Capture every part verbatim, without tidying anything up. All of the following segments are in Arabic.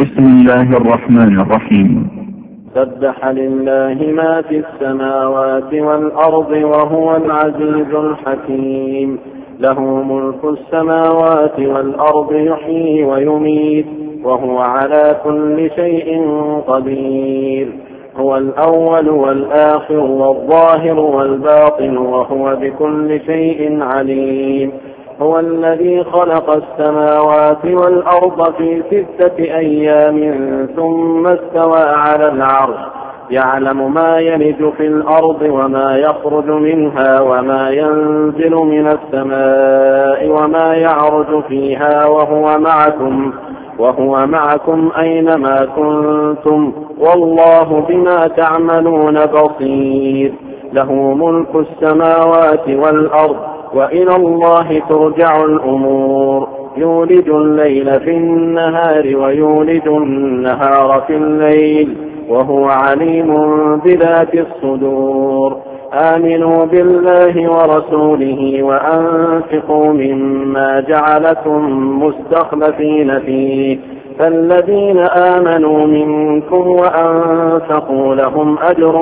بسم الله الرحمن الرحيم. سبح لله ما في السماوات والأرض وهو العزيز الحكيم. له ملك السماوات والأرض يحيي ويميت وهو على كل شيء قدير. هو الأول والآخر والظاهر والباطن وهو بكل شيء عليم. هو الذي خلق السماوات والأرض في ستة أيام ثم استوى على العرش يعلم ما يلج في الأرض وما يخرج منها وما ينزل من السماء وما يعرج فيها وهو معكم وهو معكم أينما كنتم والله بما تعملون بصير. له ملك السماوات والأرض وإلى الله ترجع الأمور. يولج الليل في النهار ويولج النهار في الليل وهو عليم بذات الصدور. آمنوا بالله ورسوله وأنفقوا مما جعلكم مستخلفين فيه فالذين آمنوا منكم وأنفقوا لهم أجر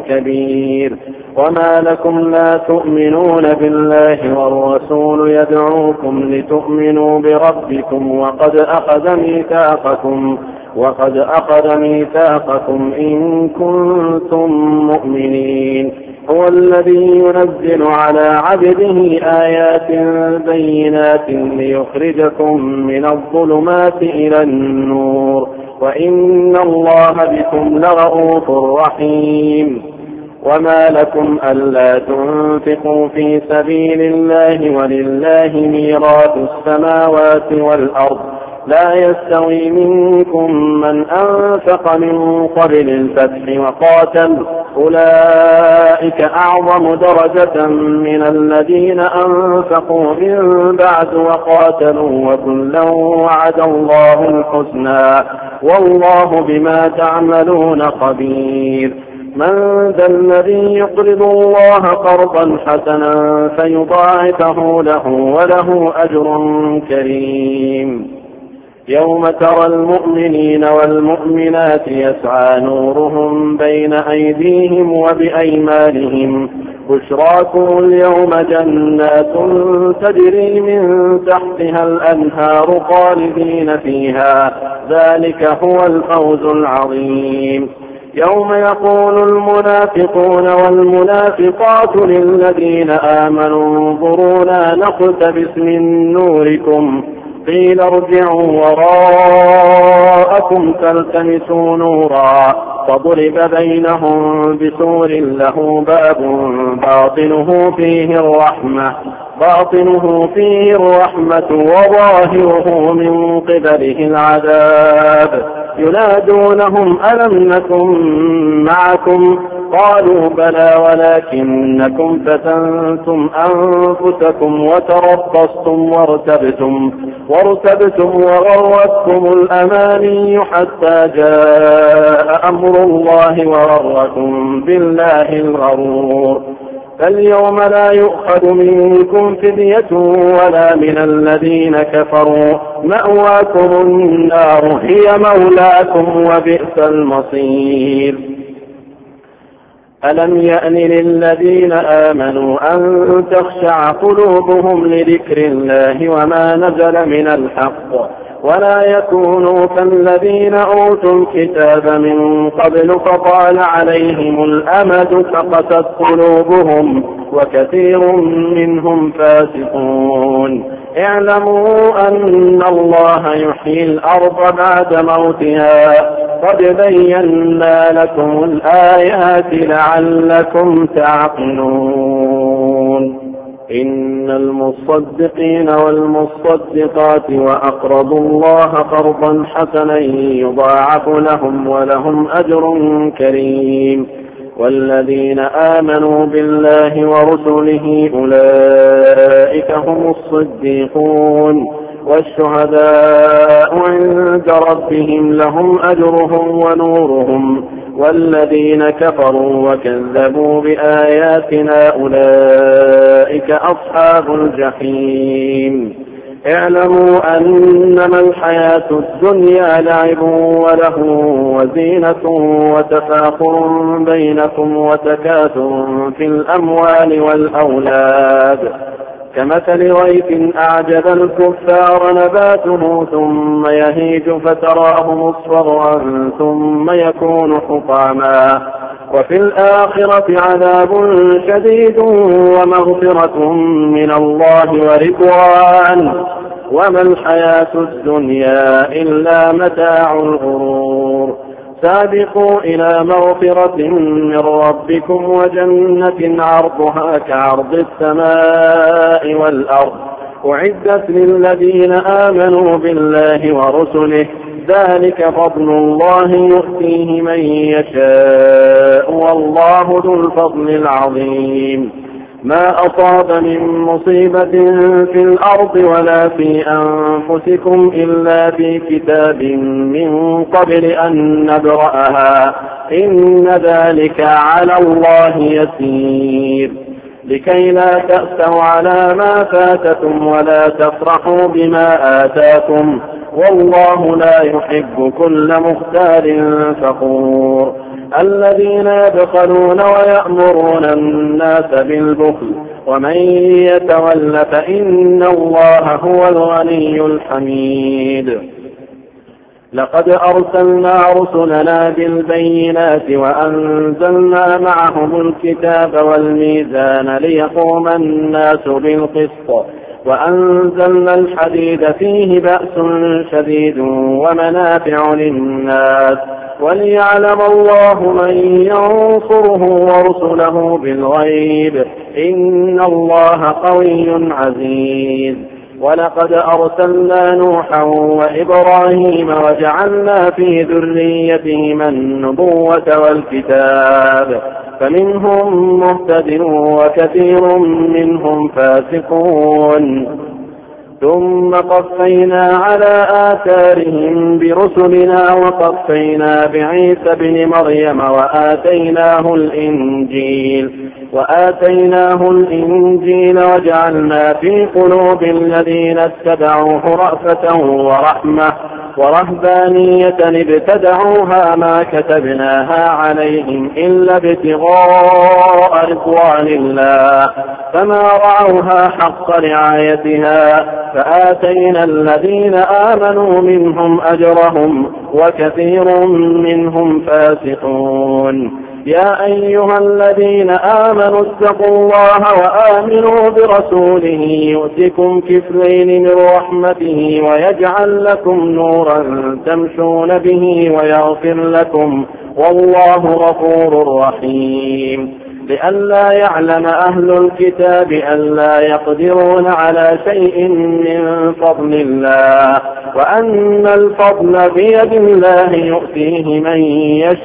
كبير. وما لكم لا تؤمنون بالله والرسول يدعوكم لتؤمنوا بربكم وقد أخذ ميثاقكم وقد أخذ ميثاقكم إن كنتم مؤمنين. هو الذي ينزل على عبده آيات بينات ليخرجكم من الظلمات إلى النور وإن الله بكم لرءوف رحيم. وما لكم ألا تنفقوا في سبيل الله ولله ميراث السماوات والأرض لا يستوي منكم من أنفق من قبل الفتح وقاتل أولئك أعظم درجة من الذين أنفقوا من بعد وقاتلوا وكلا وعد الله الحسنى والله بما تعملون خبير. من ذا الذي يقرض الله قرضا حسنا فيضاعفه له وله أجر كريم. يوم ترى المؤمنين والمؤمنات يسعى نورهم بين أيديهم وبأيمانهم بشراكم اليوم جنات تجري من تحتها الأنهار خالدين فيها ذلك هو الفوز العظيم. يوم يقول المنافقون والمنافقات للذين آمنوا انظرونا نقتبس من نوركم قيل ارجعوا وراءكم فالتمسوا نورا فضرب بينهم بسور له باب باطنه فيه الرحمة باطنه فيه الرحمة وظاهره من قبله العذاب. ينادونهم ألم نكن معكم قالوا بلى ولكنكم فتنتم أنفسكم وتربصتم وارتبتم وارتبتم وغرتكم الأماني حتى جاء أمر الله وغركم بالله الغرور. فاليوم لا يؤخذ منكم فدية ولا من الذين كفروا مأواكم النار هي مولاكم وبئس المصير. ألم يأن للذين آمنوا أن تخشع قلوبهم لذكر الله وما نزل من الحق ولا يكونوا كالذين أوتوا الكتاب من قبل فطال عليهم الأمد فقست قلوبهم وكثير منهم فاسقون. اعلموا أن الله يحيي الأرض بعد موتها قد بينا لكم الآيات لعلكم تعقلون. إن المصدقين والمصدقات وأقرضوا الله قرضا حسنا يضاعف لهم ولهم أجر كريم. والذين آمنوا بالله ورسله أولئك هم الصديقون والشهداء عند ربهم لهم أجرهم ونورهم. والذين كفروا وكذبوا بآياتنا أولئك أصحاب الجحيم. اعلموا أنما الحياة الدنيا لعب وله وزينة وتفاخر بينكم وتكاثر في الأموال والأولاد كمثل غيث أعجب الكفار نباته ثم يهيج فتراه مصفرا ثم يكون حطاما وفي الآخرة عذاب شديد ومغفرة من الله ورضوان وما الحياة الدنيا إلا متاع الغرور سابقوا إلى مغفرة من ربكم وجنة عرضها كعرض السماء والأرض أعدت للذين آمنوا بالله ورسله ذلك فضل الله يؤتيه من يشاء والله ذو الفضل العظيم ما أصاب من مصيبة في الأرض ولا في أنفسكم إلا في كتاب من قبل أن نبرأها إن ذلك على الله يسير لكي لا تأسوا على ما فاتكم ولا تفرحوا بما آتاكم والله لا يحب كل مختال فخور الذين يبخلون ويأمرون الناس بالبخل ومن يتول فإن الله هو الغني الحميد لقد أرسلنا رسلنا بالبينات وأنزلنا معهم الكتاب والميزان ليقوم الناس بالقسط وأنزلنا الحديد فيه بأس شديد ومنافع للناس وليعلم الله من ينصره ورسله بالغيب إن الله قوي عزيز ولقد أرسلنا نوحا وإبراهيم وجعلنا في ذريتهما النبوة والكتاب فمنهم مهتد وكثير منهم فاسقون ثم قفينا على آثارهم برسلنا وقفينا بعيسى ابن مريم وآتيناه الإنجيل وآتيناه الإنجيل وجعلنا في قلوب الذين اتبعوه رأفة ورحمة ورهبانية ابتدعوها ما كتبناها عليهم إلا ابتغاء رضوان الله فما رعوها حق رعايتها فآتينا الذين آمنوا منهم أجرهم وكثير منهم فاسقون يا أيها الذين آمنوا اتقوا الله وآمنوا برسوله يؤتكم كفلين من رحمته ويجعل لكم نورا تمشون به ويغفر لكم والله غفور رحيم لئلا يعلم أهل الكتاب ألا يقدرون على شيء من فضل الله وأن الفضل بيد الله يؤتيه من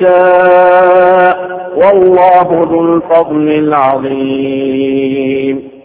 يشاء والله ذو الفضل العظيم